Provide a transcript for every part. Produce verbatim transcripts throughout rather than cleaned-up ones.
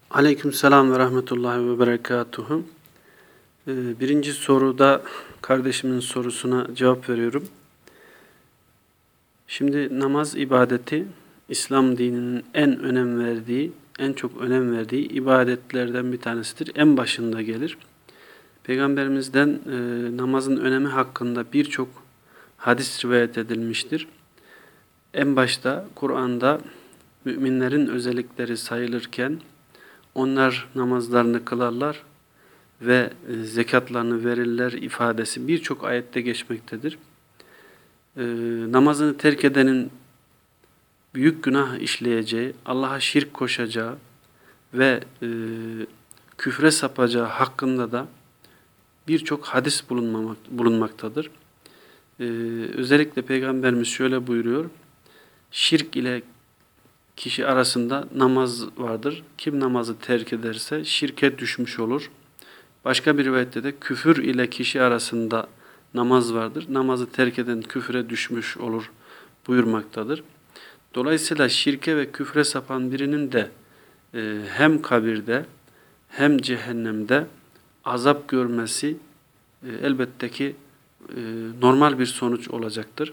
Aleykümselam ve rahmetullahi ve berekatuhu. Ee, Birinci soruda kardeşimin sorusuna cevap veriyorum. Şimdi namaz ibadeti İslam dininin en önem verdiği, en çok önem verdiği ibadetlerden bir tanesidir. En başında gelir. Peygamberimizden e, namazın önemi hakkında birçok hadis rivayet edilmiştir. En başta Kur'an'da müminlerin özellikleri sayılırken onlar namazlarını kılarlar ve zekatlarını verirler ifadesi birçok ayette geçmektedir. Ee, namazını terk edenin büyük günah işleyeceği, Allah'a şirk koşacağı ve e, küfre sapacağı hakkında da birçok hadis bulunmamak, bulunmaktadır. Ee, özellikle Peygamberimiz şöyle buyuruyor: şirk ile kişi arasında namaz vardır. Kim namazı terk ederse şirke düşmüş olur. Başka bir rivayette de küfür ile kişi arasında namaz vardır. Namazı terk eden küfre düşmüş olur buyurmaktadır. Dolayısıyla şirke ve küfre sapan birinin de e, hem kabirde hem cehennemde azap görmesi e, elbette ki e, normal bir sonuç olacaktır.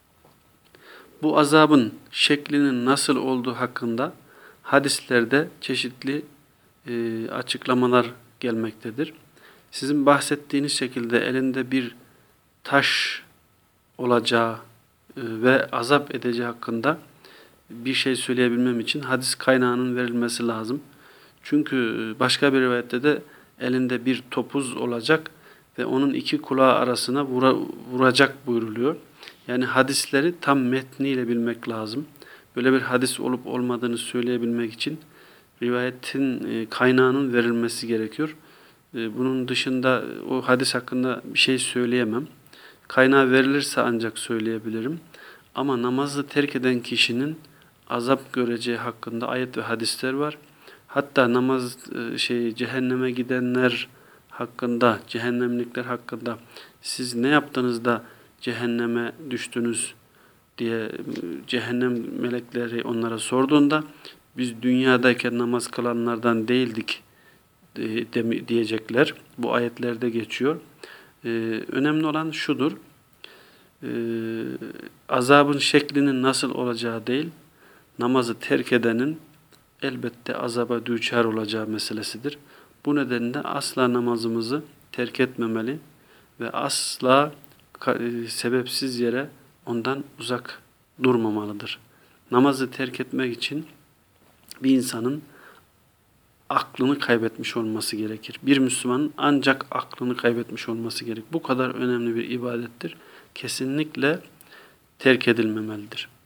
Bu azabın şeklinin nasıl olduğu hakkında hadislerde çeşitli e, açıklamalar gelmektedir. Sizin bahsettiğiniz şekilde elinde bir taş olacağı e, ve azap edeceği hakkında bir şey söyleyebilmem için hadis kaynağının verilmesi lazım. Çünkü başka bir rivayette de elinde bir topuz olacak ve onun iki kulağı arasına vura, vuracak buyruluyor. Yani hadisleri tam metniyle bilmek lazım. Böyle bir hadis olup olmadığını söyleyebilmek için rivayetin kaynağının verilmesi gerekiyor. Bunun dışında o hadis hakkında bir şey söyleyemem. Kaynağı verilirse ancak söyleyebilirim. Ama namazı terk eden kişinin azap göreceği hakkında ayet ve hadisler var. Hatta namaz şey cehenneme gidenler hakkında, cehennemlikler hakkında siz ne yaptınız da cehenneme düştünüz diye cehennem melekleri onlara sorduğunda biz dünyadayken namaz kılanlardan değildik diyecekler. Bu ayetlerde geçiyor. Ee, önemli olan şudur. Ee, azabın şeklinin nasıl olacağı değil, namazı terk edenin elbette azaba düçar olacağı meselesidir. Bu nedenle asla namazımızı terk etmemeli ve asla sebepsiz yere ondan uzak durmamalıdır. Namazı terk etmek için bir insanın aklını kaybetmiş olması gerekir. Bir Müslümanın ancak aklını kaybetmiş olması gerek. Bu kadar önemli bir ibadettir. Kesinlikle terk edilmemelidir.